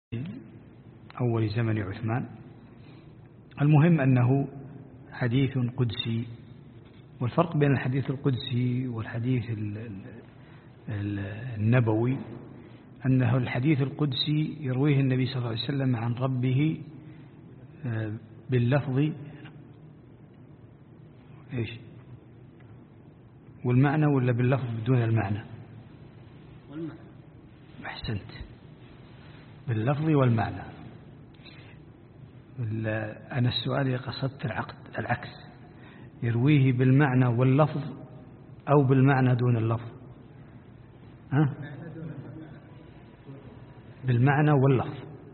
أول زمن عثمان. المهم أنه حديث قدسي، والفرق بين الحديث القدسي والحديث النبوي أنه الحديث القدسي يرويه النبي صلى الله عليه وسلم عن ربه باللفظ إيش والمعنى، ولا باللفظ بدون المعنى؟ والمعنى. أحسنت، باللفظ والمعنى. أنا السؤال قصدت العكس، يرويه بالمعنى واللفظ أو بالمعنى دون اللفظ؟ ها؟ بالمعنى واللفظ.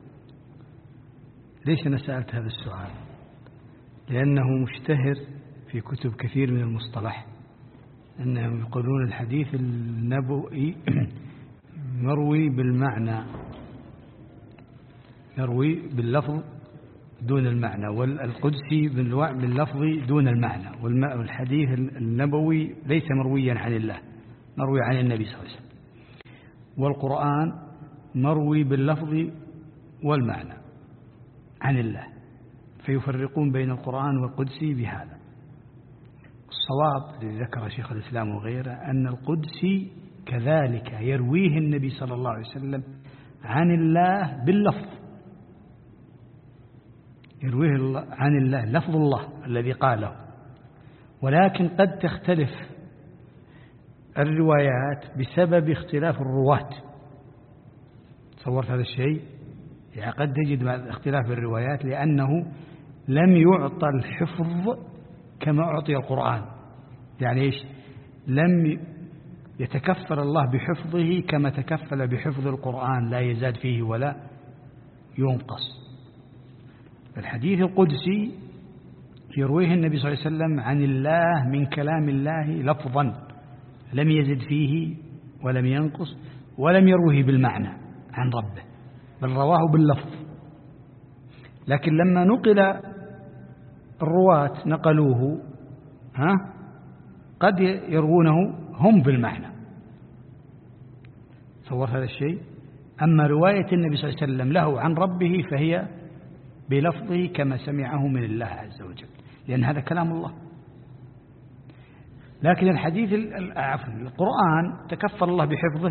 ليش أنا سألت هذا السؤال؟ لأنه مشتهر في كتب كثير من المصطلح أنهم يقولون الحديث النبوي مروي بالمعنى، يروي باللفظ دون المعنى، والقدسي باللفظ دون المعنى، والحديث النبوي ليس مرويا عن الله، مروي عن النبي صلى الله عليه وسلم. والقرآن مروي باللفظ والمعنى عن الله، فيفرقون بين القرآن والقدسي بهذا. الصواب الذي ذكر شيخ الإسلام وغيره أن القدسي كذلك يرويه النبي صلى الله عليه وسلم عن الله باللفظ، يرويه عن الله لفظ الله الذي قاله، ولكن قد تختلف الروايات بسبب اختلاف الرواة. تصورت هذا الشيء؟ يعني قد تجد اختلاف الروايات لأنه لم يعطى الحفظ كما أعطي القرآن. يعني إيش؟ لم يتكفل الله بحفظه كما تكفل بحفظ القرآن، لا يزاد فيه ولا ينقص. الحديث القدسي يرويه النبي صلى الله عليه وسلم عن الله من كلام الله لفظا، لم يزد فيه ولم ينقص، ولم يروه بالمعنى عن ربه، بل رواه باللفظ. لكن لما نقل الرواة نقلوه قد يروونه هم بالمعنى. تصور هذا الشيء؟ أما رواية النبي صلى الله عليه وسلم له عن ربه فهي بلفظه كما سمعه من الله عز وجل، لأن هذا كلام الله. لكن الحديث القرآن تكفل الله بحفظه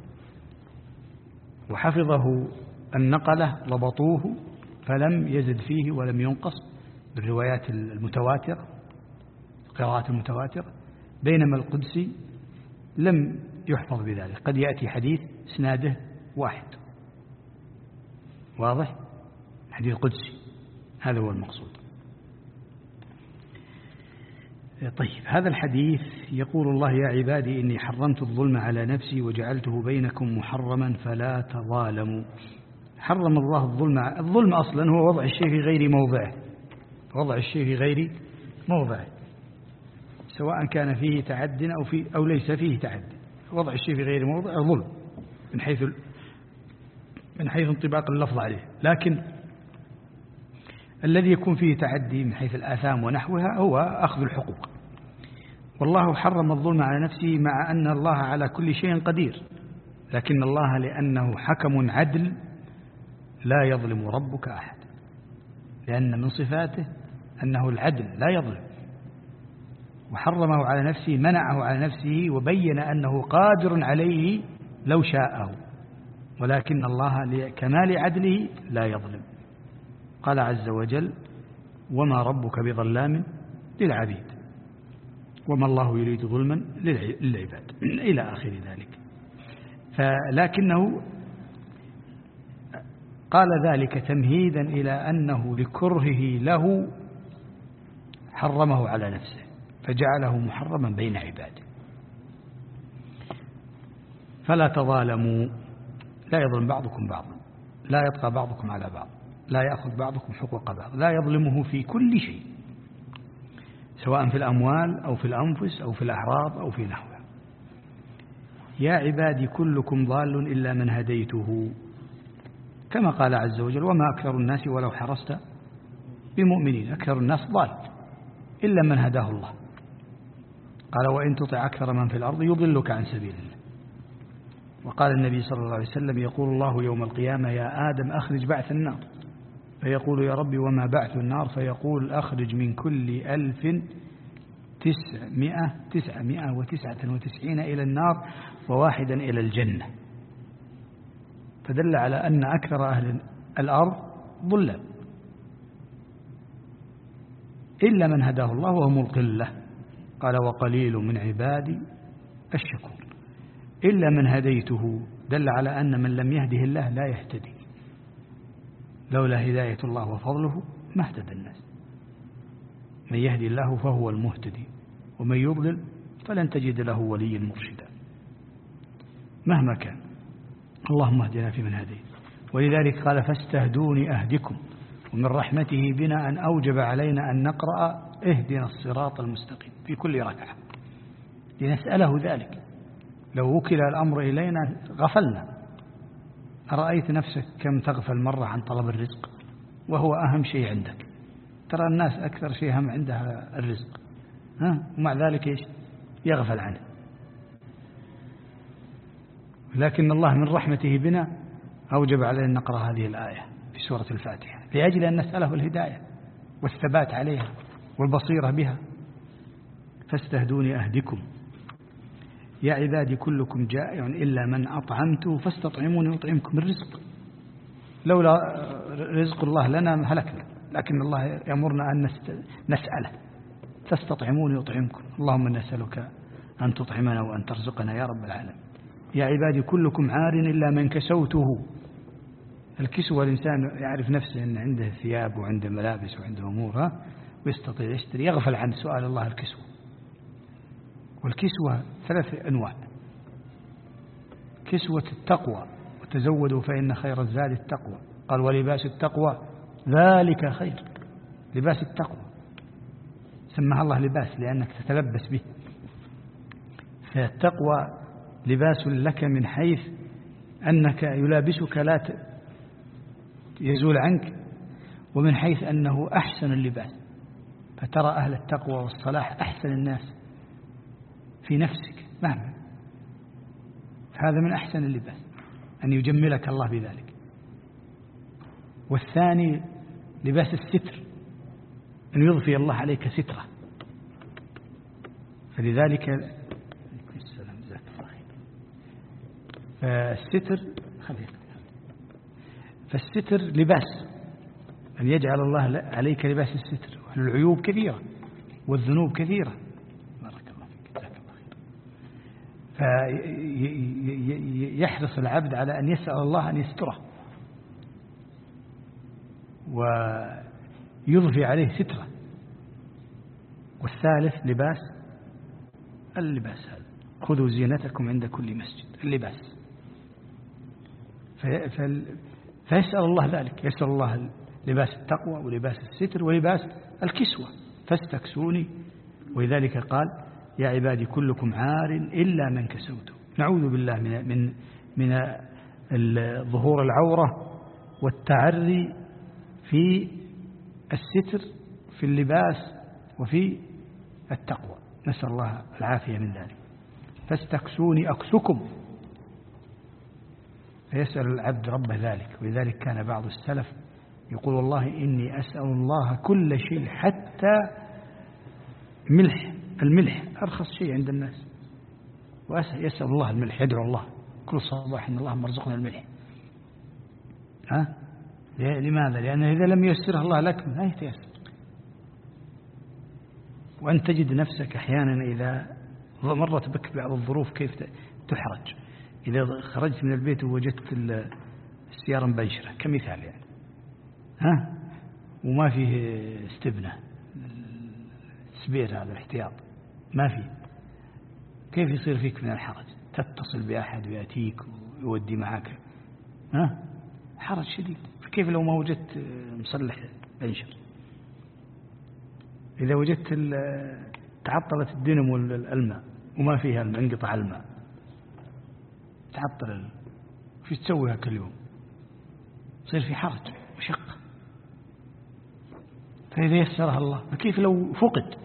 وحفظه النقلة ضبطوه، فلم يزد فيه ولم ينقص بالروايات المتواترة، القراءات المتواترة. بينما القدسي لم يحفظ بذلك، قد يأتي حديث اسناده واحد. واضح؟ حديث قدسي هذا هو المقصود. طيب، هذا الحديث يقول الله: يا عبادي إني حرمت الظلم على نفسي وجعلته بينكم محرما فلا تظالموا. حرم الله الظلم أصلا هو وضع الشيء في غير موضعه، وضع الشيء في غير موضعه، سواء كان فيه تعد أو ليس فيه تعد. وضع الشيء في غير موضعه ظلم من حيث انطباق اللفظ عليه. لكن الذي يكون فيه تعدي من حيث الآثام ونحوها هو أخذ الحقوق. والله حرم الظلم على نفسه، مع أن الله على كل شيء قدير، لكن الله لأنه حكم عدل لا يظلم ربك أحد، لأن من صفاته أنه العدل لا يظلم. وحرمه على نفسه، منعه على نفسه، وبين أنه قادر عليه لو شاءه، ولكن الله لكمال عدله لا يظلم. قال عز وجل: وما ربك بظلام للعبيد وما الله يريد ظلما للعباد، إلى آخر ذلك. فلكنه قال ذلك تمهيدا إلى أنه لكرهه له حرمه على نفسه، فجعله محرما بين عباده. فلا تظالموا، لا يظلم بعضكم بعضا، لا يطغى بعضكم على بعض، لا يأخذ بعضكم حقوق بعض، لا يظلمه في كل شيء، سواء في الأموال أو في الأنفس أو في الأعراض أو في نحوها. يا عبادي كلكم ضال إلا من هديته، كما قال عز وجل: وما أكثر الناس ولو حرصت بمؤمنين. أكثر الناس ضال إلا من هداه الله. قال: وإن تطع أكثر من في الأرض يضلك عن سبيل الله. وقال النبي صلى الله عليه وسلم يقول الله يوم القيامة يا آدم أخرج بعث النار، فيقول يا ربي وما بعث النار؟ فيقول أخرج من كل 1999 إلى النار وواحدا إلى الجنة. فدل على أن أكثر أهل الأرض ضلال إلا من هداه الله وهم القلة. قال وقليل من عبادي الشكور. إلا من هديته دل على أن من لم يهده الله لا يهتدي. لولا هداية الله وفضله ما اهتدى الناس. من يهدي الله فهو المهتدي ومن يضلل فلن تجد له وليا مرشدا مهما كان. اللهم اهدنا فيمن هديت. ولذلك قال فاستهدوني أهدكم. ومن رحمته بنا أن أوجب علينا أن نقرأ اهدنا الصراط المستقيم في كل ركعة لنسأله ذلك. لو وكل الأمر إلينا غفلنا. أرأيت نفسك كم تغفل مرة عن طلب الرزق وهو أهم شيء عندك؟ ترى الناس أكثر شيء هم عندها الرزق، ومع ذلك إيش يغفل عنه. لكن الله من رحمته بنا أوجب علينا أن نقرأ هذه الآية في سورة الفاتحة لأجل أن نسأله الهداية والثبات عليها والبصيرة بها. فاستهدوني أهدكم. يا عبادي كلكم جائع إلا من أطعمته فاستطعموني أطعمكم. الرزق لولا رزق الله لنا هلكنا، لكن الله يأمرنا أن نسأله فاستطعموني أطعمكم. اللهم نسألك أن تطعمنا وأن ترزقنا يا رب العالمين. يا عبادي كلكم عار إلا من كسوته. الكسوة الإنسان يعرف نفسه أن عنده ثياب وعنده ملابس وعنده أمور ويستطيع يشتري، يغفل عن سؤال الله الكسوة. والكسوة 3 أنواع: كسوة التقوى وتزودوا فإن خير الزاد التقوى. قال ولباس التقوى ذلك خير. لباس التقوى سماها الله لباس لأنك تتلبس به. فالتقوى لباس لك من حيث أنك يلابسك لا يزول عنك، ومن حيث أنه أحسن اللباس. فترى أهل التقوى والصلاح أحسن الناس في نفسك مهما. هذا من أحسن اللباس أن يجملك الله بذلك. والثاني لباس الستر، أن يضفي الله عليك سترة. فلذلك فالستر لباس، أن يجعل الله عليك لباس الستر. والعيوب كثيرة والذنوب كثيرة. بارك الله فيك، جزاك الله خير. فيحرص العبد على أن يسأل الله أن يستره ويضفي عليه سترة. والثالث لباس اللباس هذا، خذوا زينتكم عند كل مسجد. اللباس فيسأل الله ذلك، يسأل الله لباس التقوى ولباس الستر ولباس الكسوة. فاستكسوني. ولذلك قال يا عبادي كلكم عار إلا من كسوته. نعوذ بالله من ظهور العورة والتعري في الستر في اللباس وفي التقوى. نسأل الله العافية من ذلك. فاستكسوني أكسكم. فيسأل العبد رب ذلك. ولذلك كان بعض السلف يقول والله إني أسأل الله كل شيء حتى الملح أرخص شيء عند الناس، ويسأل الله الملح، يدعو الله كل صباح إن الله مرزقنا الملح. لماذا؟ لأنه إذا لم ييسره الله لك لا يتيسر. وأن تجد نفسك أحيانا إذا مرت بك بعض الظروف كيف تحرج. إذا خرجت من البيت ووجدت السيارة مبنشرة كمثال يعني، وما فيه استبنة سبير، هذا الاحتياط ما فيه، كيف يصير فيك من الحرج؟ تتصل بأحد ويأتيك ويودي معك، حرج شديد. كيف لو ما وجدت مصلح بنشر؟ إذا وجدت تعطلت الدينامو الماء وما فيها الماء، انقطع الماء، تعطل وش تسويها كل يوم؟ يصير في حرج وشقة. فإذا يسرها الله، فكيف لو فقد؟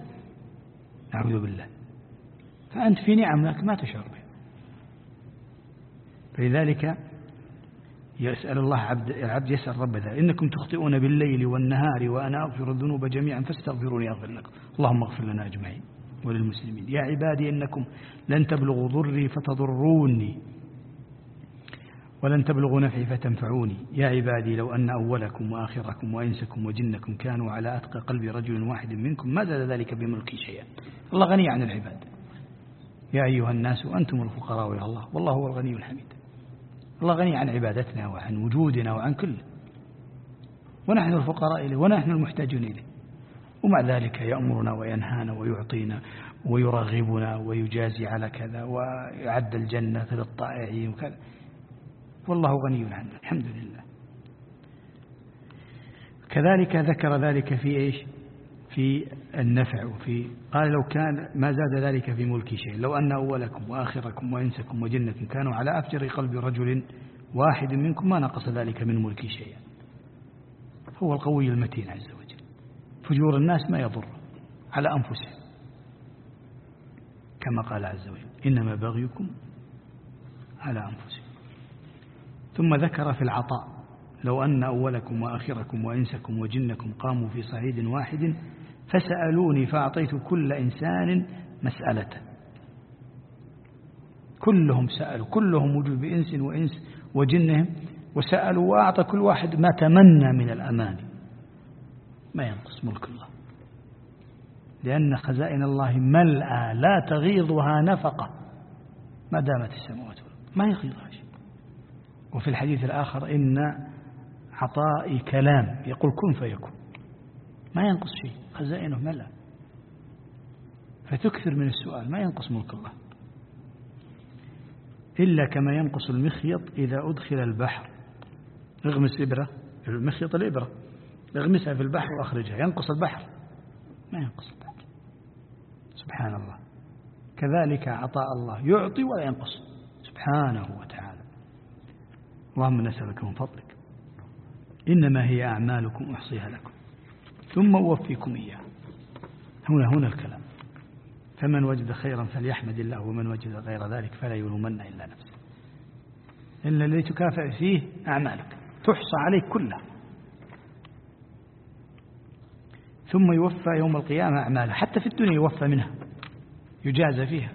نعوذ بالله. فأنت في نعم لكن ما تشعر بها. فلذلك يسأل الله العبد يسأل رب ذلك: إنكم تخطئون بالليل والنهار وأنا أغفر الذنوب جميعا فاستغفروني أغفر لكم اللهم اغفر لنا أجمعين وللمسلمين. يا عبادي إنكم لن تبلغوا ضري فتضروني ولن تبلغوا نفعي فتنفعوني. يا عبادي لو أن أولكم وآخركم وإنسكم وجنكم كانوا على أتقى قلب رجل واحد منكم ما زاد ذلك بملكي شيئا. الله غني عن العباد. يا أيها الناس أنتم الفقراء إلى الله والله هو الغني الحميد. الله غني عن عبادتنا وعن وجودنا وعن كل، ونحن الفقراء إليه ونحن المحتاجون إليه، ومع ذلك يأمرنا وينهانا ويعطينا ويرغبنا ويجازي على كذا ويعد الجنة للطائعين وكذا، والله غني عنا الحمد لله. كذلك ذكر ذلك في إيش؟ في النفع، قال لو كان ما زاد ذلك في ملكي شيء لو أن أولكم وآخركم وإنسكم وجنكم كانوا على أفجر قلب رجل واحد منكم ما نقص ذلك من ملكي شيئا. هو القوي المتين عز وجل. فجور الناس ما يضر على أنفسهم كما قال عز وجل: إنما بغيكم على أنفسهم. ثم ذكر في العطاء: لو أن أولكم وآخركم وإنسكم وجنكم قاموا في صعيد واحد فسألوني فأعطيت كل إنسان مسألته. كلهم سألوا، كلهم وجود بإنس وإنس وجنهم وسألوا وأعطى كل واحد ما تمنى من الأماني. ما ينقص ملك الله، لأن خزائن الله ملأى لا تغيضها نفقة ما دامت السماوات والأرض، ما يغيضها شيء. وفي الحديث الآخر: إن عطائي كلام يقول كن فيكون، ما ينقص شيء، خزائنه ملأ. فتكثر من السؤال، ما ينقص ملك الله إلا كما ينقص المخيط إذا أدخل البحر. اغمس إبرة، المخيط الإبرة اغمسها في البحر وأخرجها، ينقص البحر؟ ما ينقص البحر. سبحان الله. كذلك عطاء الله يعطي ولا ينقص سبحانه وتعالى. اللهم نسألك من فضلك. إنما هي أعمالكم أحصيها لكم ثم أوفيكم إياها. هنا الكلام. فمن وجد خيرا فليحمد الله ومن وجد غير ذلك فلا يلومن إلا نفسه. إلا الذي تكافئ فيه أعمالك تحصى عليك كلها، ثم يوفى يوم القيامة أعماله. حتى في الدنيا يوفى منها، يجازى فيها.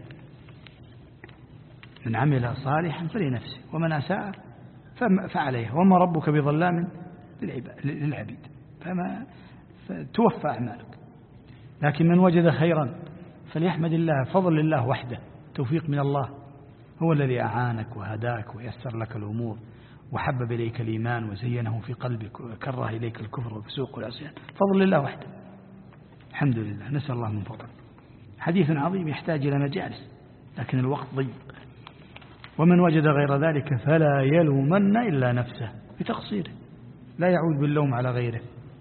من عمل صالحا فلنفسه ومن أساء فعليها وما ربك بظلام للعبيد. توفى أعمالك. لكن من وجد خيرا فليحمد الله، فضل الله وحده، توفيق من الله. هو الذي أعانك وهداك ويسر لك الأمور وحبب إليك الإيمان وزينه في قلبك وكره إليك الكفر والفسوق والعصيان. فضل الله وحده الحمد لله. نسأل الله من فضله. حديث عظيم يحتاج إلى مجالس لكن الوقت ضيق. ومن وجد غير ذلك فلا يلومن إلا نفسه بتقصيره، لا يعود باللوم على غيره.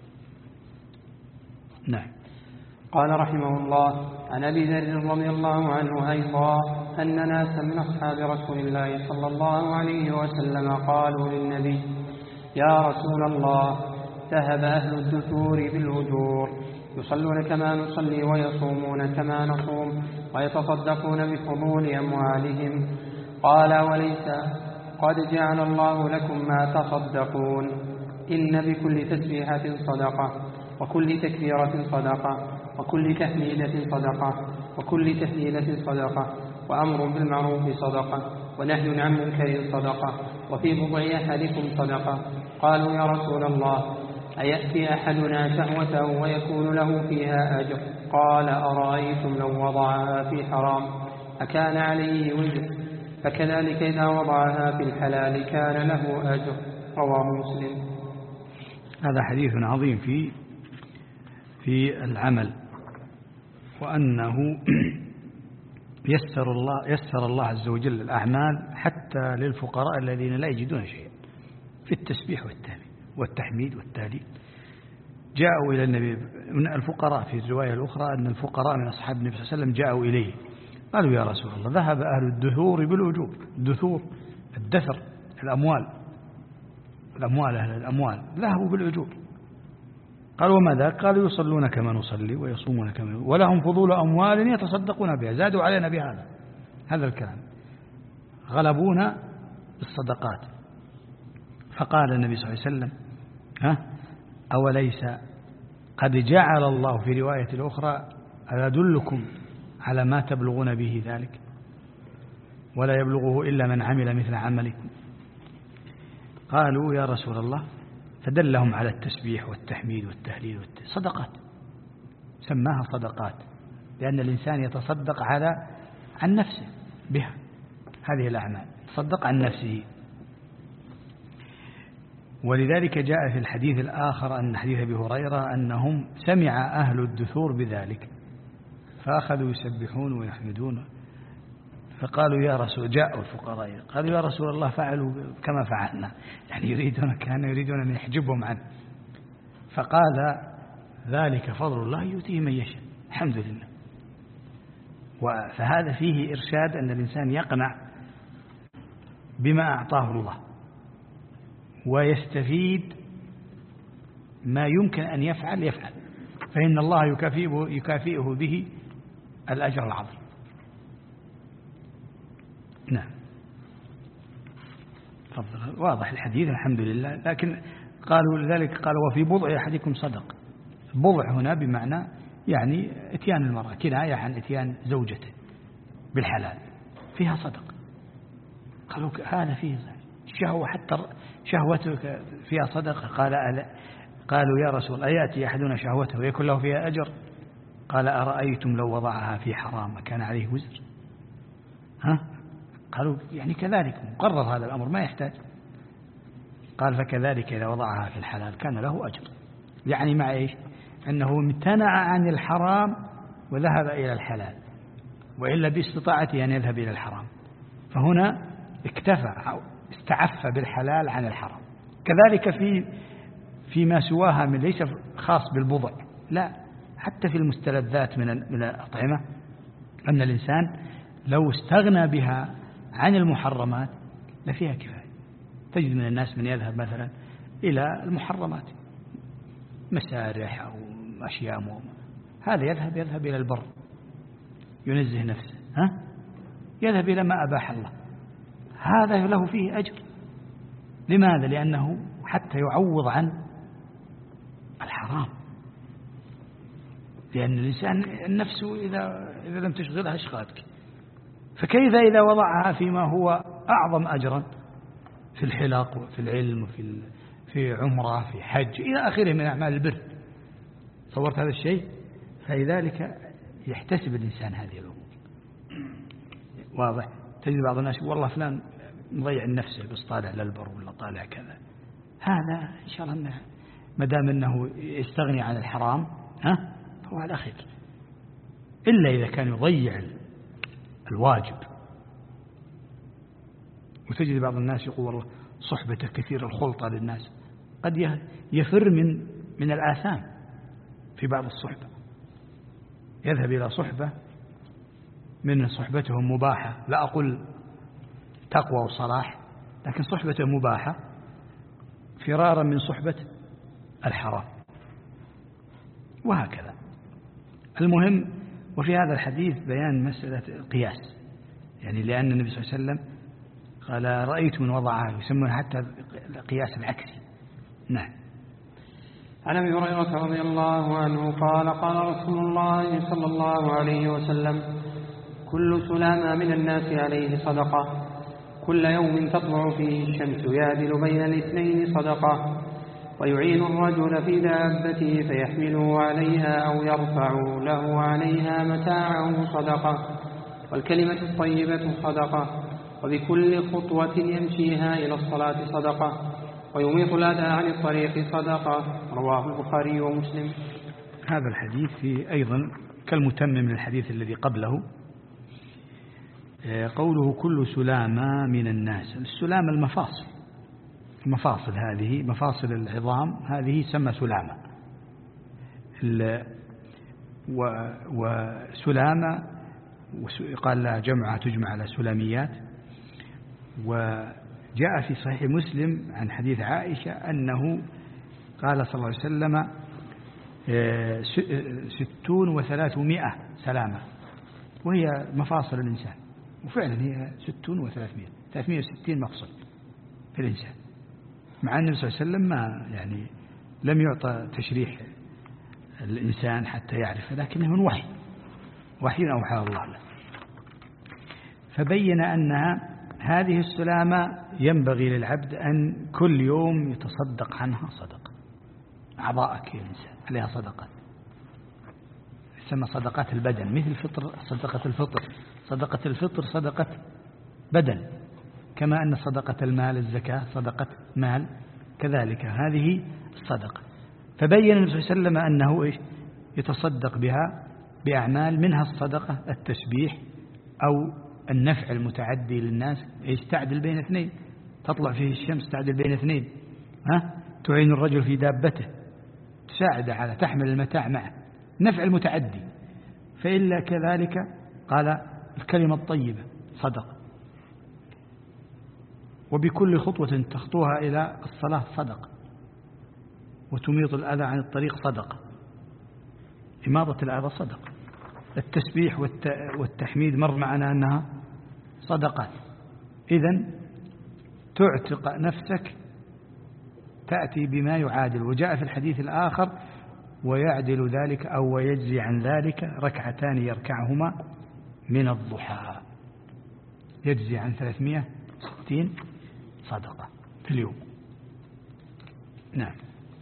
نعم. قال رحمه الله: عن أبي ذر رضي الله عنه أيضا أن ناسا من أصحاب رسول الله صلى الله عليه وسلم قالوا للنبي: يا رسول الله، ذهب أهل الدثور بالأجور، يصلون كما نصلي ويصومون كما نصوم ويتصدقون بفضول أموالهم. قال: وليس قد جعل الله لكم ما تصدقون، إن بكل تسبيحة صدقة، وكل تكبيرة صدقة، وكل تحميدة صدقة، وكل تهليلة صدقة، وأمر بالمعروف صدقة، ونهي عن منكر صدقة، وفي بضع أحدكم صدقة. قالوا: يا رسول الله، أيأتي أحدنا شهوته ويكون له فيها أجر؟ قال: أرأيتم لو وضعها في حرام أكان عليه وزر؟ فكذلك إذا وضعها في الحلال كان له أجر. رواه مسلم. هذا حديث عظيم في العمل، وأنه يسر الله عز وجل الأعمال حتى للفقراء الذين لا يجدون شيئا في التسبيح والتحميد والتهليل. جاءوا إلى النبي من الفقراء، في الرواية الأخرى أن الفقراء من أصحاب النبي صلى الله عليه وسلم جاءوا إليه قالوا: يا رسول الله، ذهب أهل الدثور بالأجور. الدثور الدثر، الأموال أهل الأموال ذهبوا بالأجور. قالوا: وما ذاك؟ قالوا: يصلون كما نصلي ويصومون كما ولهم فضول أموال يتصدقون بها. زادوا علينا بهذا الكلام، غلبونا بالصدقات. فقال النبي صلى الله عليه وسلم أوليس قد جعل الله في رواية الأخرى أدلكم على ما تبلغون به ذلك ولا يبلغه إلا من عمل مثل عملكم. قالوا يا رسول الله، فدلهم على التسبيح والتحميد والتهليل صدقات، سماها صدقات، لأن الإنسان يتصدق عن نفسه بها، هذه الأعمال تصدق عن نفسه. ولذلك جاء في الحديث الآخر أن حديث أبي هريرة أنهم سمع أهل الدثور بذلك فأخذوا يسبحون ويحمدون، فقالوا يا رسول، جاءوا الفقراء قالوا يا رسول الله فعلوا كما فعلنا، يعني كانوا يريدون أن يحجبهم عنه. فقال ذلك فضل الله يؤتيه من يشاء، الحمد لله. فهذا فيه إرشاد أن الإنسان يقنع بما أعطاه الله ويستفيد ما يمكن أن يفعل، فإن الله يكافئه به الأجر العظيم. نعم، تفضل. واضح الحديث الحمد لله. لكن قالوا لذلك قالوا وفي بضع أحدكم صدق. البضع هنا بمعنى يعني اتيان المرأة، كناية عن اتيان زوجته بالحلال، فيها صدق. قالوا هذا فيه شهوة، حتى شهوتك فيها صدقة. قالوا يا رسول أيأتي أحدنا شهوته ويكون له فيها أجر؟ قال أرأيتم لو وضعها في حرام كان عليه وزر؟ قالوا يعني كذلك مقرر هذا الأمر ما يحتاج. قال فكذلك إذا وضعها في الحلال كان له أجر، يعني مع إيش؟ أنه امتنع عن الحرام وذهب إلى الحلال، وإلا باستطاعته أن يذهب إلى الحرام، فهنا اكتفى أو استعف بالحلال عن الحرام. كذلك فيما سواها من ليس خاص بالبضع، لا، حتى في المستلذات من الأطعمة، أن الإنسان لو استغنى بها عن المحرمات لفيها كفاية. تجد من الناس من يذهب مثلا إلى المحرمات، مسارح أو أشياء هذا يذهب إلى البر ينزه نفسه، يذهب إلى ما أباح الله، هذا له فيه أجر. لماذا؟ لأنه حتى يعوض عن الحرام، لأن الإنسان النفس إذا لم تشغلها أشغلتك، فكيف إذا وضعها فيما هو أعظم أجرا في الحلاق وفي العلم وفي عمرة في حج إلى آخره من أعمال البر. صورت هذا الشيء؟ فلذلك يحتسب الإنسان هذه الأمور. واضح؟ تجد بعض الناس والله فلان مضيع نفسه بس طالع للبر ولا طالع كذا، هذا إن شاء الله ما دام أنه يستغني عن الحرام فهو على خير، إلا إذا كان يضيع الواجب. وتجد بعض الناس يقول والله صحبته كثير الخلطة للناس، قد يفر من الآثام في بعض الصحبة، يذهب إلى صحبة من صحبتهم مباحة، لا أقول تقوى وصلاح، لكن صحبته مباحة فرارا من صحبة الحرام، وهكذا. المهم، وفي هذا الحديث بيان مسألة القياس، يعني لأن النبي صلى الله عليه وسلم قال رأيت من وضعها، يسمون حتى القياس العكسي. نعم. عن أبي هريرة رضي الله عنه قال قال رسول الله صلى الله عليه وسلم كل سلامة من الناس عليه صدقة، كل يوم تطلع فيه الشمس يعدل بين الاثنين صدقة، ويعين الرجل في دابته فيحمله عليها أو يرفع له عليها متاعه صدقة، والكلمة الطيبة صدقة، وبكل خطوة يمشيها إلى الصلاة صدقة، ويميط الأذى عن الطريق صدقة. رواه البخاري ومسلم. هذا الحديث فيه أيضا كالمتمم من الحديث الذي قبله، قوله كل سلامة من الناس. السلامة المفاصل هذه مفاصل العظام هذه سمى سلامة، وسلامة قال لها جمعها تجمع على سلاميات. وجاء في صحيح مسلم عن حديث عائشة أنه قال صلى الله عليه وسلم 60 و300 سلامة، وهي مفاصل الإنسان، وفعلا هي 60 و300 360 مفصل في الإنسان، مع أن النبي صلى الله عليه وسلم ما يعني لم يعطى تشريح الإنسان حتى يعرف، لكنه من وحي أوحى الله له. فبين أنها هذه السلامة ينبغي للعبد أن كل يوم يتصدق عنها صدقة. أعضاءك يا إنسان عليها صدقة، تسمى صدقات البدن، مثل صدقة الفطر صدقة بدن، كما أن صدقة المال الزكاة صدقة مال، كذلك هذه الصدقة. فبين النبي صلى الله عليه وسلم أنه يتصدق بها بأعمال، منها الصدقة التسبيح أو النفع المتعدي للناس، تعدل بين اثنين، تطلع فيه الشمس تعدل بين اثنين، تعين الرجل في دابته، تساعد على تحمل المتاع معه، نفع المتعدي. فإلا كذلك قال الكلمة الطيبة صدقة، وبكل خطوة تخطوها إلى الصلاة صدقة، وتميط الأذى عن الطريق صدقة، إماطة الأذى صدقة. التسبيح والتحميد مر معنا أنها صدقات. إذن تعتق نفسك، تأتي بما يعادل. وجاء في الحديث الآخر ويعدل ذلك أو ويجزي عن ذلك ركعتان يركعهما من الضحى، يجزي عن 360 صدقة في اليوم. نعم.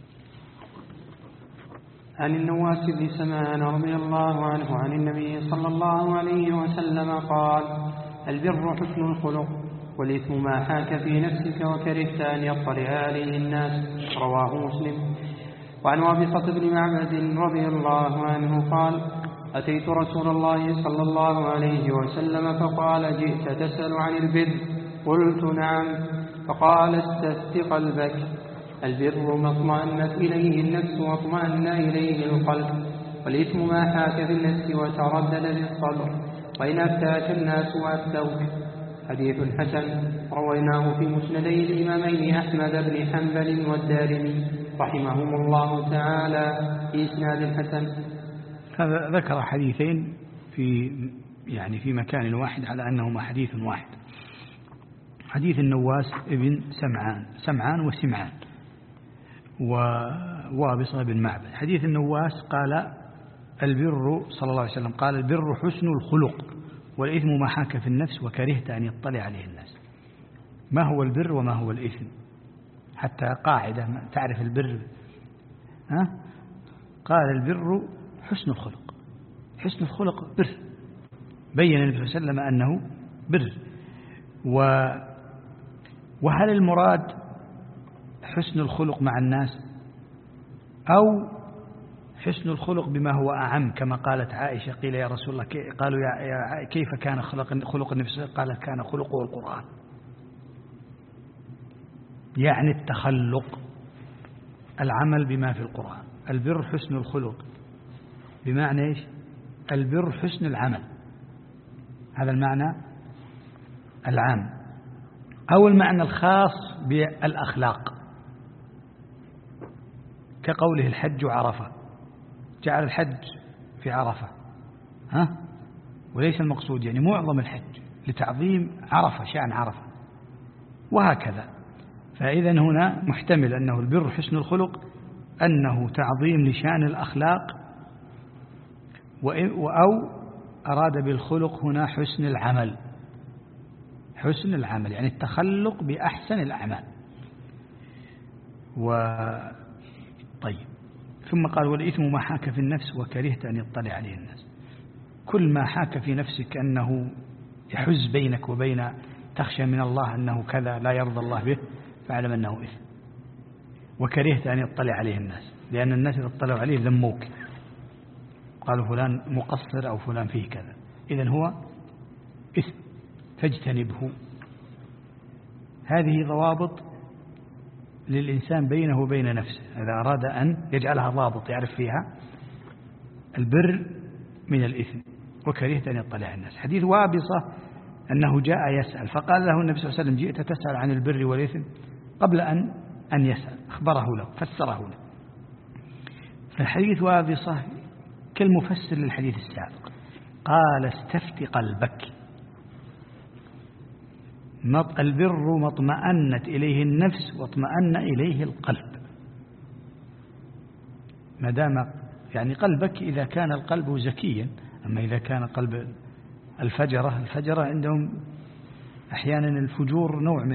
عن النواس بن سمعان رضي الله عنه عن النبي صلى الله عليه وسلم قال: البر حسن الخلق، والإثم ما حاك في نفسك وكرهت أن يطلع عليه الناس. رواه مسلم. وعن وابصة بن معبد رضي الله عنه قال: أتيت رسول الله صلى الله عليه وسلم فقال: جئت تسأل عن البر؟ قلت: نعم. فقال: استفت قلبك. البر ما اطمأنت إليه النفس واطمأن إليه القلب، والإثم ما حاك في النفس وتردد في الصدر، وإن أفتاك الناس وأفتوك. حديث حسن رويناه في مسندي الإمامين أحمد بن حنبل والدارمي رحمهم الله تعالى في إسناد حسن. هذا ذكر حديثين في مكان واحد على أنهما حديث واحد. حديث النواس ابن سمعان وسمعان ووابصة بن معبد. حديث النواس قال البر صلى الله عليه وسلم قال: البر حسن الخلق، والإثم ما حاك في النفس وكرهت أن يطلع عليه الناس. ما هو البر وما هو الإثم؟ حتى قاعدة تعرف البر. قال: البر حسن الخلق. حسن الخلق بر، بين النبي صلى الله عليه وسلم أنه بر. وهل المراد حسن الخلق مع الناس أو حسن الخلق بما هو أعم، كما قالت عائشة: قيل يا رسول الله، قالوا كيف كان خلق النبي صلى الله عليه وسلم؟ قالت: كان خلقه القرآن. يعني التخلق، العمل بما في القرآن. البر حسن الخلق بمعنى إيش؟ البر حسن العمل، هذا المعنى العام. أو المعنى الخاص بالأخلاق، كقوله الحج عرفة، جعل الحج في عرفة، وليس المقصود يعني معظم الحج لتعظيم عرفة، شأن عرفة، وهكذا. فإذا هنا محتمل أنه البر حسن الخلق، أنه تعظيم لشأن الأخلاق، أو أراد بالخلق هنا حسن العمل. حسن العمل يعني التخلق بأحسن الأعمال. طيب، ثم قال: والإثم ما حاك في النفس وكرهت أن يطلع عليه الناس. كل ما حاك في نفسك أنه يحز بينك وبين، تخشى من الله أنه كذا لا يرضى الله به، فاعلم أنه إثم. وكرهت أن يطلع عليه الناس، لأن الناس إذا اطلعوا عليه ذموك، قالوا فلان مقصر أو فلان فيه كذا، إذن هو إثم، فاجتنبه. هذه ضوابط للإنسان بينه وبين نفسه، إذا أراد أن يجعلها ضابط يعرف فيها البر من الإثم. وكرهت أن يطلع الناس. حديث وابصة أنه جاء يسأل، فقال له النبي صلى الله عليه وسلم: جئت تسأل عن البر والإثم؟ قبل أن يسأل أخبره له، فسره له. فالحديث وابصة كالمفسر للحديث السابق، قال: استفت قلبك. البر ما اطمأنت إليه النفس واطمأن إليه القلب. ما دام يعني قلبك إذا كان القلب زكيا. أما إذا كان قلب الفجرة عندهم أحيانا الفجور نوع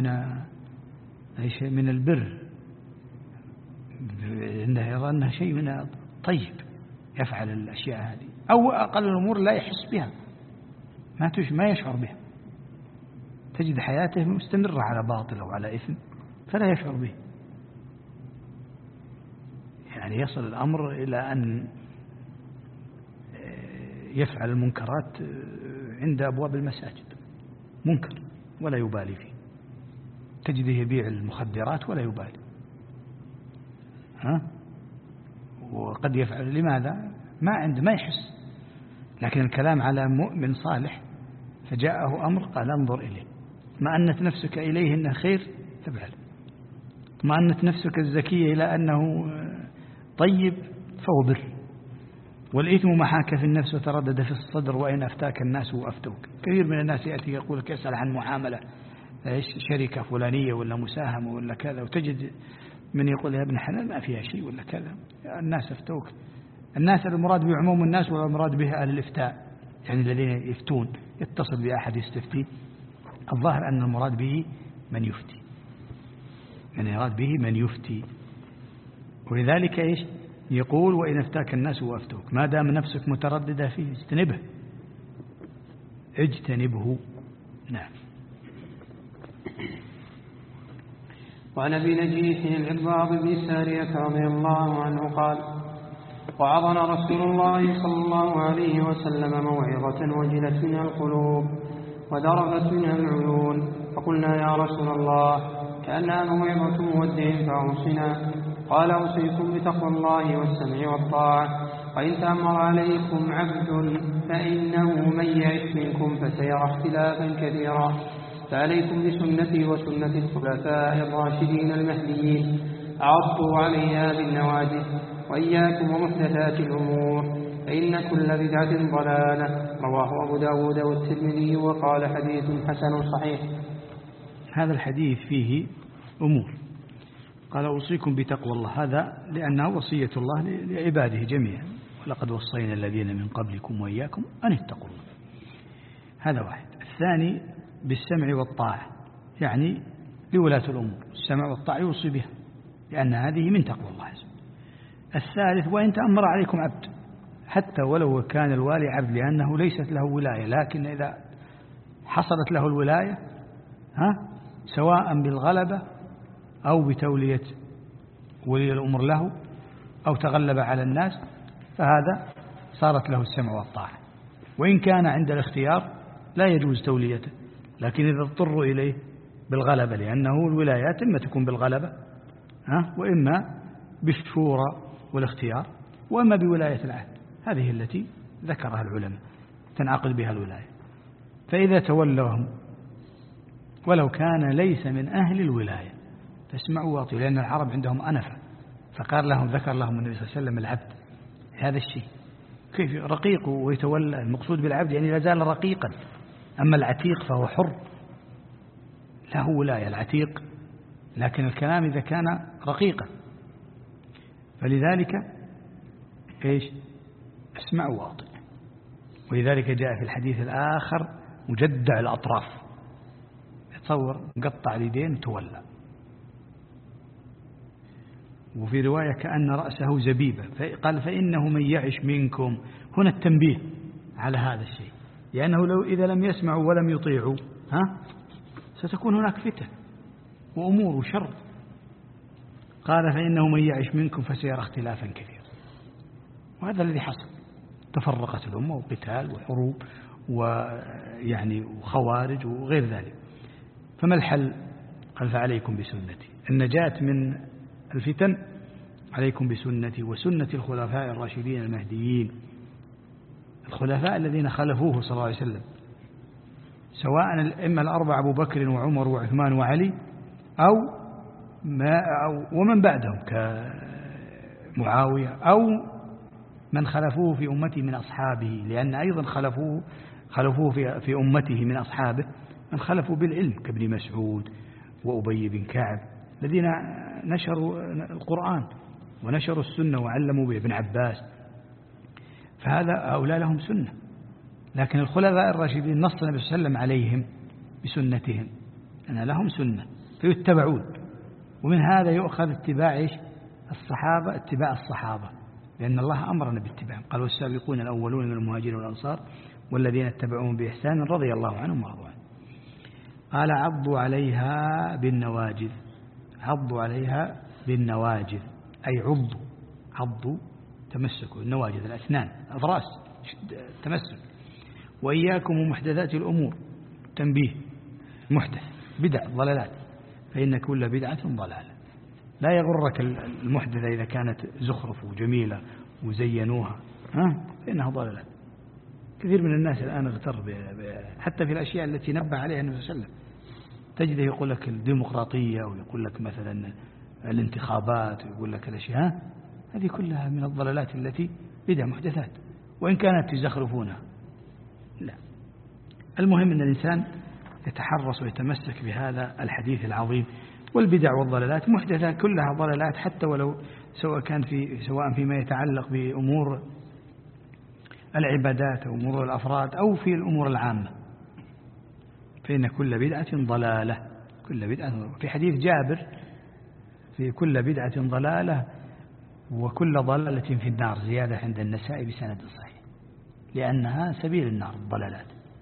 من البر، عنده يرى أنه شيء من طيب يفعل الأشياء هذه، أو أقل الأمور لا يحس بها، ما يشعر بها، تجد حياته مستمرة على باطل أو على إثم فلا يشعر به. يعني يصل الأمر إلى أن يفعل المنكرات عند أبواب المساجد، منكر ولا يبالي فيه، تجده يبيع المخدرات ولا يبالي، وقد يفعل. لماذا؟ ما يحس. لكن الكلام على مؤمن صالح فجاءه أمر قال انظر إليه، اطمأنت نفسك إليه أنه خير فافعل، اطمأنت نفسك الزكية إلى أنه طيب فهو بر. والإثم ما حاك في النفس وتردد في الصدر وإن أفتاك الناس وأفتوك. كثير من الناس يأتي يقول لك يسأل عن معاملة شركة فلانية ولا مساهمة ولا كذا، وتجد من يقول يا ابن حلال ما فيها شيء ولا كذا، الناس أفتوك. الناس المراد بعموم الناس والمراد به أهل الإفتاء، يعني الذين يفتون، يتصل بأحد يستفتي. الظاهر أن المراد به من يفتي، من يفتي. ولذلك إيش يقول وإن أفتاك الناس وأفتوك، ما دام نفسك مترددة فيه اجتنبه. نعم. وعن أبي نجيح العرباض بن سارية رضي الله عنه قال وعظنا رسول الله صلى الله عليه وسلم موعظة وجلت منها القلوب وضربت منها العيون، فقلنا يا رسول الله كأنها موعظة مودع فأوصنا. قال أوصيكم بتقوى الله والسمع والطاعة، وإن تأمر عليكم عبد فإنه من يعش منكم فسيرى اختلافا كثيرا، فعليكم بسنتي وسنة الخلفاء الراشدين المهديين، عضوا عليها بالنواجذ، وإياكم ومحدثات الأمور، فإن كل بدعة ضلالة. رواه أبو داود والترمذي وقال حديث حسن صحيح. هذا الحديث فيه أمور. قال أوصيكم بتقوى الله، هذا لأنه وصية الله لعباده جميعا، ولقد وصينا الذين من قبلكم وإياكم أن اتقوا الله. هذا واحد. الثاني بالسمع والطاعة، يعني لولاة الأمور السمع والطاعة يوصي بها لأن هذه من تقوى الله. الثالث وإن تأمر عليكم عبد، حتى ولو كان الوالي عبد، لأنه ليست له ولاية، لكن إذا حصلت له الولاية سواء بالغلبة أو بتولية ولي الأمر له أو تغلب على الناس، فهذا صارت له السمع والطاعة. وإن كان عند الاختيار لا يجوز توليته، لكن إذا اضطروا إليه بالغلبة، لأنه الولايات إما تكون بالغلبة وإما بالشورى والاختيار، وإما بولاية العهد، هذه التي ذكرها العلماء تنعقد بها الولاية. فإذا تولوهم ولو كان ليس من أهل الولاية فاسمعوا واطيعوا، لأن العرب عندهم أنفة، فقال لهم ذكر لهم النبي صلى الله عليه وسلم العبد، هذا الشيء كيف رقيق ويتولى. المقصود بالعبد يعني لا زال رقيقا، أما العتيق فهو حر له ولاية العتيق، لكن الكلام إذا كان رقيقا. فلذلك إيش اسمعوا واطيعوا. ولذلك جاء في الحديث الآخر مجدع الأطراف، يتصور مقطع اليدين وتولى. وفي رواية كأن رأسه زبيبة، قال فإنه من يعش منكم. هنا التنبيه على هذا الشيء، لأنه لو إذا لم يسمعوا ولم يطيعوا ستكون هناك فتن وأمور وشر. قال فإنه من يعش منكم فسيرى اختلافا كثيرا، وهذا الذي حصل. تفرقت الأمة وقتال وحروب ويعني وخوارج وغير ذلك. فما الحل؟ قال فعليكم بسنتي، النجاة من الفتن عليكم بسنتي وسنة الخلفاء الراشدين المهديين، الخلفاء الذين خلفوه صلى الله عليه وسلم، سواء الأئمة الأربعة أبو بكر وعمر وعثمان وعلي أو ومن بعدهم كمعاوية، أو من خلفوه في أمته من أصحابه، لأن أيضا خلفوه في أمته من أصحابه من خلفوا بالعلم كابن مسعود وأبي بن كعب الذين نشروا القرآن ونشروا السنة وعلموا به، ابن عباس. هؤلاء لهم سنة، لكن الخلفاء الراشدين نص النبي صلى الله عليه وسلم عليهم بسنتهم أن لهم سنة فيتبعون. ومن هذا يؤخذ اتباع الصحابة، اتباع الصحابة، لأن الله أمرنا باتباعهم، قال والسابقون الأولون من المهاجرين والأنصار والذين اتبعوهم بإحسان رضي الله عنهم ورضوا عنه. قال عضوا عليها بالنواجذ، عضوا عليها بالنواجذ أي عضوا تمسكوا، النواجذ الأسنان الأضراس تمسك. وإياكم ومحدثات الأمور، تنبيه، محدث بدع ضلالات، فإن كل بدعة ضلالة. لا يغرك المحدثة إذا كانت زخرف وجميلة وزينوها فإنها ضلالات. كثير من الناس الآن اغتر حتى في الأشياء التي نبه عليها النبي صلى الله عليه وسلم، تجده يقول لك الديمقراطية ويقول لك مثلا الانتخابات ويقول لك الأشياء هذه كلها من الضلالات التي بدع محدثات وإن كانت تزخرفونها. لا، المهم أن الإنسان يتحرص ويتمسك بهذا الحديث العظيم. والبدع والضلالات محدثة كلها ضلالات، حتى ولو سواء فيما يتعلق بأمور العبادات أو أمور الأفراد أو في الأمور العامة، فإن كل بدعة ضلالة. كل بدعة ضلالة. في حديث جابر في كل بدعة ضلالة وكل ضلالة في النار، زيادة عند النسائي بسند صحيح، لأنها سبيل النار الضلالات.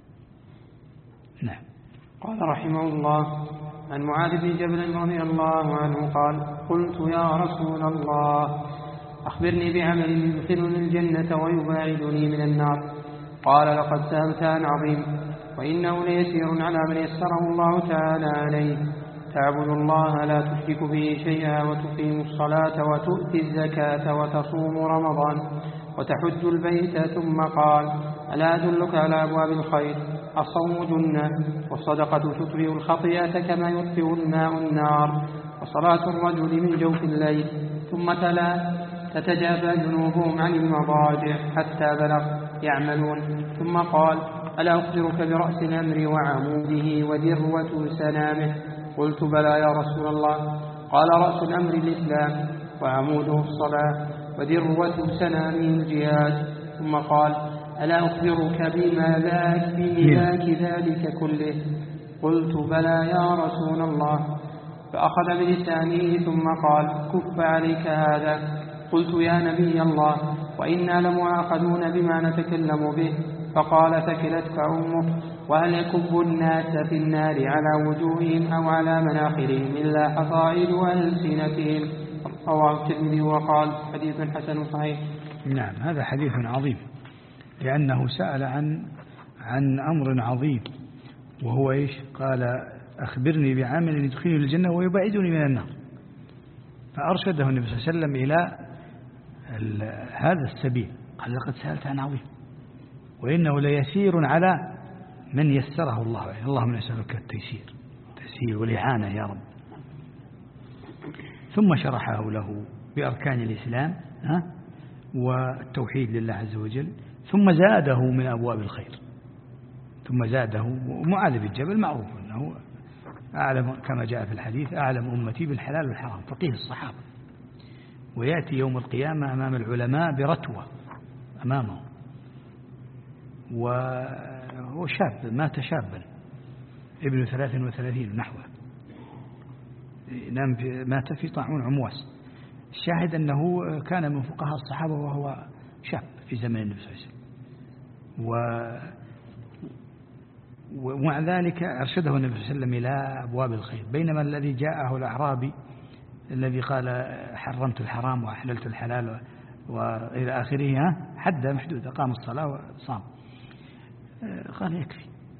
نعم. قال رحمه الله عن معاذ بن جبل رضي الله عنه قال قلت يا رسول الله أخبرني بعمل يدخلني الجنة ويباعدني من النار. قال لقد سألت عن عظيم، وإنه ليسير على من يسره الله تعالى عليه. تعبد الله لا تشرك به شيئا وتقيم الصلاة وتؤتي الزكاة وتصوم رمضان وتحج البيت. ثم قال ألا أدلك على أبواب الخير؟ الصوم جنة، والصدقة تطفئ الخطيئة كما يطفئ الماء النار، وصلاة الرجل من جوف الليل. ثم تلا تتجافى جنوبهم عن المضاجع حتى بلغ يعملون. ثم قال ألا أخبرك برأس الأمر وعموده وذروة سنامه؟ قلت بلى يا رسول الله. قال رأس الأمر الإسلام وعموده الصلاة وذروة سنامه الجهاد. ثم قال ألا أخبرك بملاك ذلك كله؟ قلت بلى يا رسول الله. فأخذ بلسانه ثم قال كف عليك هذا. قلت يا نبي الله وإنا لمؤاخذون بما نتكلم به. فقال ثكلتك أمك. وهل يكب الناس في النار على وجوههم أو على مناخرهم إلا حصائد ألسنتهم؟ رواه الترمذي وقال حديث حسن صحيح. نعم، هذا حديث عظيم، لأنه سأل عن أمر عظيم، وهو إيش؟ قال أخبرني بعمل يدخلني الجنة ويبعدني من النار. فأرشده النبي صلى الله عليه وسلم إلى هذا السبيل. قال لقد سألت عن عظيم، وإنه ليسير على من يسره الله عليه. اللهم نسألك التيسير والإعانة يا رب. ثم شرحه له بأركان الإسلام والتوحيد لله عز وجل، ثم زاده من أبواب الخير. ثم زاده. ومعاذ بن جبل معروف أنه أعلم، كما جاء في الحديث، أعلم أمتي بالحلال والحرام، فقيه الصحابة، ويأتي يوم القيامة أمام العلماء برتوة أمامه، وهو شاب مات شابا ابن 33 نحوه، مات في طاعون عمواس. الشاهد أنه كان من فقهاء الصحابة وهو شاب في زمن النبي صلى الله عليه وسلم. ومع ذلك أرشده النبي صلى الله عليه وسلم إلى أبواب الخير. بينما الذي جاءه الأعرابي الذي قال حرمت الحرام وأحللت الحلال وإلى آخره، حد محدود، أقام الصلاة وصام، قال يكفي.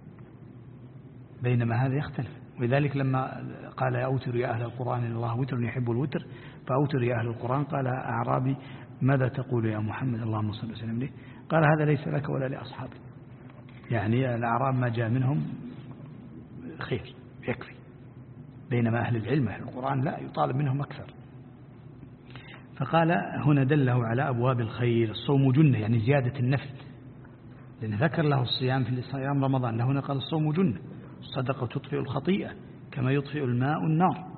بينما هذا يختلف. ولذلك لما قال يا أوتر يا أهل القرآن إن الله وتر يحب الوتر فأوتر يا أهل القرآن، قال أعرابي ماذا تقول يا محمد اللهم صل وسلم عليه؟ قال هذا ليس لك ولا لأصحابك. يعني الأعراب ما جاء منهم خير يكفي، بينما أهل العلم أهل القرآن لا، يطالب منهم أكثر. فقال هنا دله على أبواب الخير. الصوم جنة يعني زيادة النفل، لأن ذكر له الصيام في صيام رمضان، هنا قال الصوم جنة الصدقة تطفئ الخطيئة كما يطفئ الماء النار.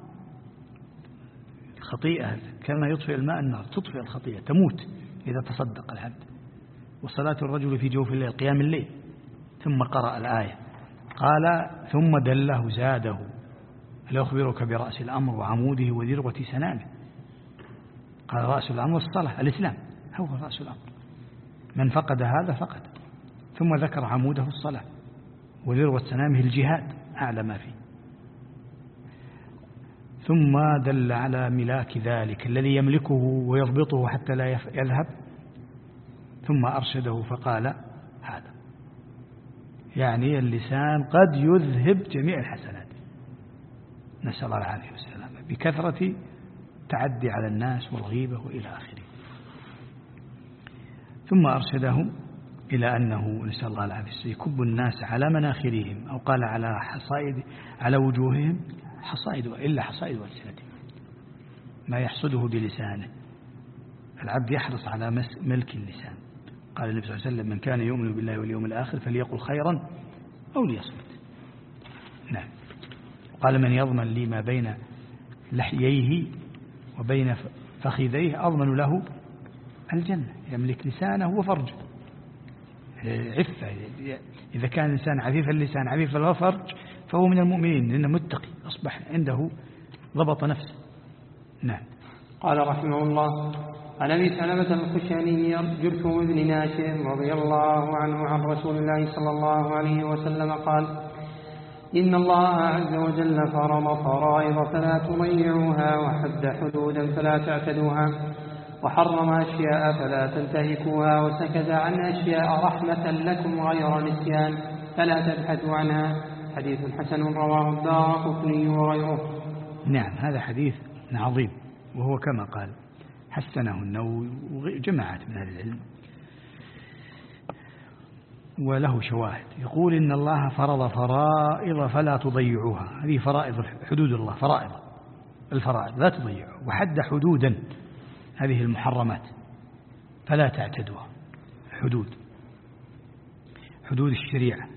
الخطيئة كما يطفئ الماء النار، تطفئ الخطيئة، تموت إذا تصدق العبد. وصلاة الرجل في جوف الليل، قيام الليل. ثم قرأ الآية قال ثم دله زاده ألا أخبرك برأس الأمر وعموده وذروة سنامه. قال رأس الأمر الصلاة، الإسلام هو رأس الأمر، من فقد هذا فقد. ثم ذكر عموده الصلاة وذروة سنامه الجهاد أعلى ما فيه. ثم دل على ملاك ذلك الذي يملكه ويضبطه حتى لا يذهب. ثم أرشده فقال هذا، يعني اللسان قد يذهب جميع الحسنات، نسأل الله العافية والسلامة، بكثرة تعدي على الناس والغيبة وإلى آخره. ثم أرشده إلى أنه نسأل الله العافية يكب الناس على مناخرهم، أو قال على حصائد على وجوههم حصائد إلا حصائد ألسنتهم، ما يحصده بلسانه. العبد يحرص على ملك اللسان. قال النبي صلى الله عليه وسلم من كان يؤمن بالله واليوم الآخر فليقل خيرا أو ليصمت. نعم. قال من يضمن لي ما بين لحييه وبين فخذيه أضمن له الجنة. يملك لسانه وفرجه، عفة. إذا كان الإنسان عفيف اللسان عفيف الفرج فهو من المؤمنين، لأنه متقي، أصبح عنده ضبط نفسه. نعم. قال رحمه الله عن أبي ثعلبة الخشني جرثوم بن ناشئ رضي الله عنه عن رسول الله صلى الله عليه وسلم قال إن الله عز وجل فرض فرائض فلا تضيعوها، وحد حدودا فلا تعتدوها، وحرم أشياء فلا تنتهكوها، وسكت عن أشياء رحمة لكم غير نسيان فلا تبحثوا عنها. حديث حسن رواه الدارقطني وغيره. نعم، هذا حديث عظيم، وهو كما قال حسنه النووي وجماعة من أهل العلم، وله شواهد. يقول إن الله فرض فرائض فلا تضيعوها، هذه فرائض حدود الله، فرائض الفرائض لا تضيعوها. وحد حدودا، هذه المحرمات فلا تعتدوها. حدود الشريعة،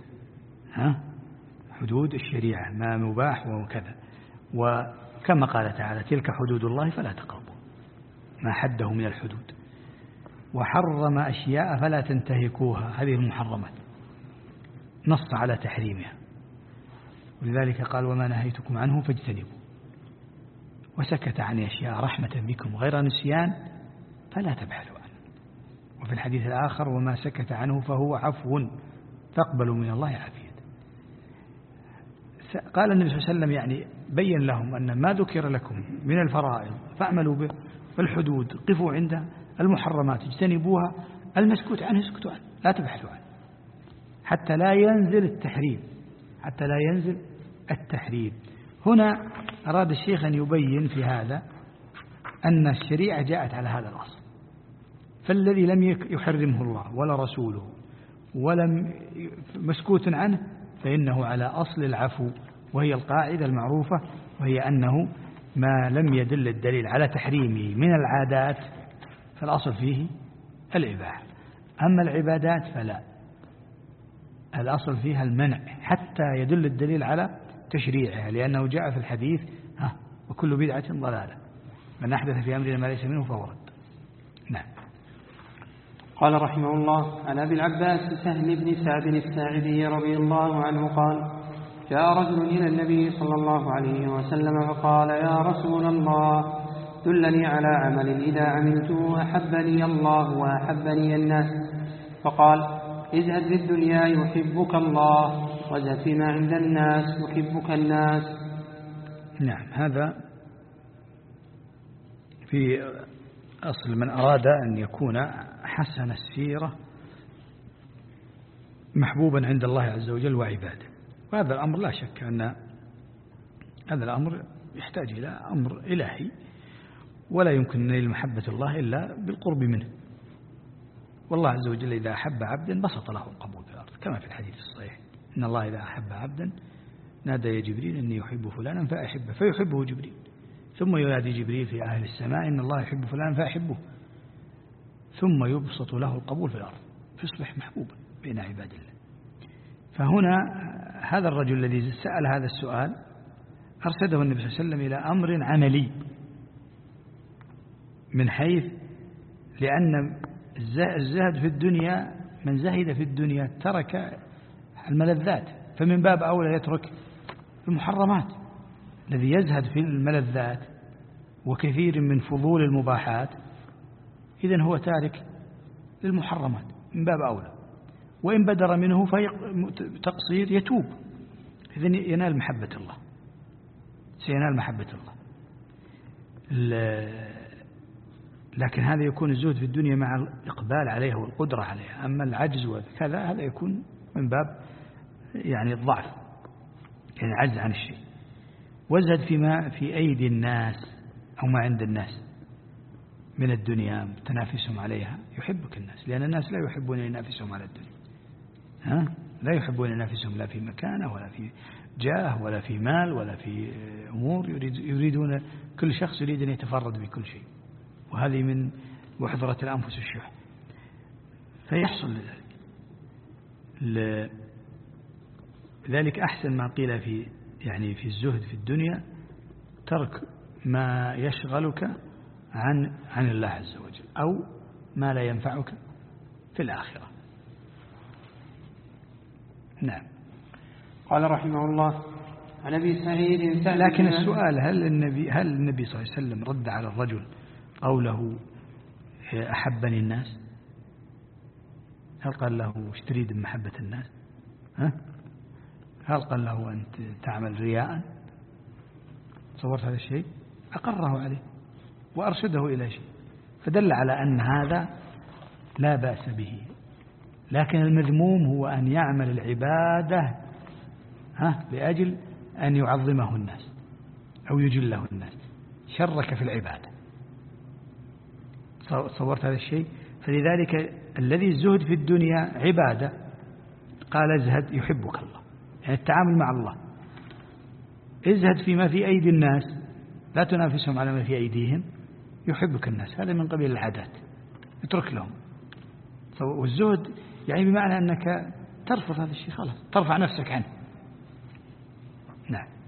حدود الشريعة ما مباح وكذا. وكما قال تعالى تلك حدود الله فلا تقربوا ما حده من الحدود. وحرم أشياء فلا تنتهكوها، هذه المحرمات نص على تحريمها، ولذلك قال وما نهيتكم عنه فاجتنبوا. وسكت عن أشياء رحمة بكم غير نسيان فلا تبحثوا عنه. وفي الحديث الآخر وما سكت عنه فهو عفو تقبلوا من الله عافية. قال النبي صلى الله عليه وسلم يعني بين لهم أن ما ذكر لكم من الفرائض فاعملوا به، والحدود قفوا عندها، المحرمات اجتنبوها، المسكوت عنه اسكتوا عنه لا تبحثوا عنه حتى لا ينزل التحريم. هنا أراد الشيخ أن يبين في هذا أن الشريعة جاءت على هذا الأصل، فالذي لم يحرمه الله ولا رسوله ولم مسكوت عنه فإنه على أصل العفو، وهي القاعدة المعروفة، وهي أنه ما لم يدل الدليل على تحريمه من العادات فالأصل فيه الإباحة. أما العبادات فلا، الأصل فيها المنع حتى يدل الدليل على تشريعها، لأنه جاء في الحديث وكل بدعة ضلالة، من أحدث في أمرنا ما ليس منه فهو رد. نعم. قال رحمه الله عن أبي العباس سهل بن سعد الساعدي رضي الله عنه قال جاء رجل إلى النبي صلى الله عليه وسلم فقال يا رسول الله دلني على عمل إذا عملته أحبني الله وأحبني الناس. فقال ازهد في الدنيا يحبك الله، وازهد فيما عند الناس يحبك الناس. نعم، هذا في أصل من أراد أن يكون حسن السيرة محبوبا عند الله عز وجل وعباده. وهذا الأمر لا شك أن هذا الأمر يحتاج إلى أمر إلهي، ولا يمكن نيل محبة الله إلا بالقرب منه. والله عز وجل إذا أحب عبدا بسط له القبول في الأرض، كما في الحديث الصحيح إن الله إذا أحب عبدا نادى يا جبريل إني يحب فلانا فأحبه فيحبه جبريل، ثم ينادي جبريل في أهل السماء إن الله يحب فلانا فأحبه، ثم يبسط له القبول في الأرض فيصبح محبوبا بين عباد الله. فهنا هذا الرجل الذي سأل هذا السؤال أرشده النبي صلى الله عليه وسلم إلى أمر عملي، من حيث لأن الزهد في الدنيا، من زهد في الدنيا ترك الملذات، فمن باب أولى يترك المحرمات. الذي يزهد في الملذات وكثير من فضول المباحات إذن هو تارك للمحرمات من باب أولى، وإن بدر منه تقصير يتوب، إذن ينال محبة الله، سينال محبة الله. لكن هذا يكون الزهد في الدنيا مع الإقبال عليها والقدرة عليها، أما العجز وكذا هذا يكون من باب يعني الضعف، يعني عجز عن الشيء. وازهد فيما في أيدي الناس أو ما عند الناس من الدنيا تنافسهم عليها، يحبك الناس، لأن الناس لا يحبون ينافسهم على الدنيا، لا يحبون ينافسهم لا في مكانة ولا في جاه ولا في مال ولا في أمور، يريدون كل شخص يريد أن يتفرد بكل شيء، وهذه من وحضرة الأنفس الشح، فيحصل لذلك أحسن ما قيل في يعني في الزهد في الدنيا ترك ما يشغلك عن الله عز وجل، أو ما لا ينفعك في الآخرة. نعم. قال رحمه الله عن أبي سعيد. لكن السؤال هل النبي صلى الله عليه وسلم رد على الرجل قوله أحبني الناس؟ هل قال له ايش تريد من محبة الناس؟ هل قال له أنت تعمل رياء؟ تصورت هذا الشيء؟ أقره عليه وأرشده إلى شيء، فدل على أن هذا لا بأس به، لكن المذموم هو أن يعمل العبادة لأجل أن يعظمه الناس أو يجله الناس، شرك في العبادة. تصورت هذا الشيء؟ فلذلك الذي الزهد في الدنيا عبادة، قال ازهد يحبك الله، يعني التعامل مع الله. ازهد فيما في أيدي الناس، لا تنافسهم على ما في أيديهم، يحبك الناس، هذا من قبيل العادات، اترك لهم. والزهد يعني بمعنى أنك ترفض هذا الشيء، خلاص ترفع نفسك عنه. نعم.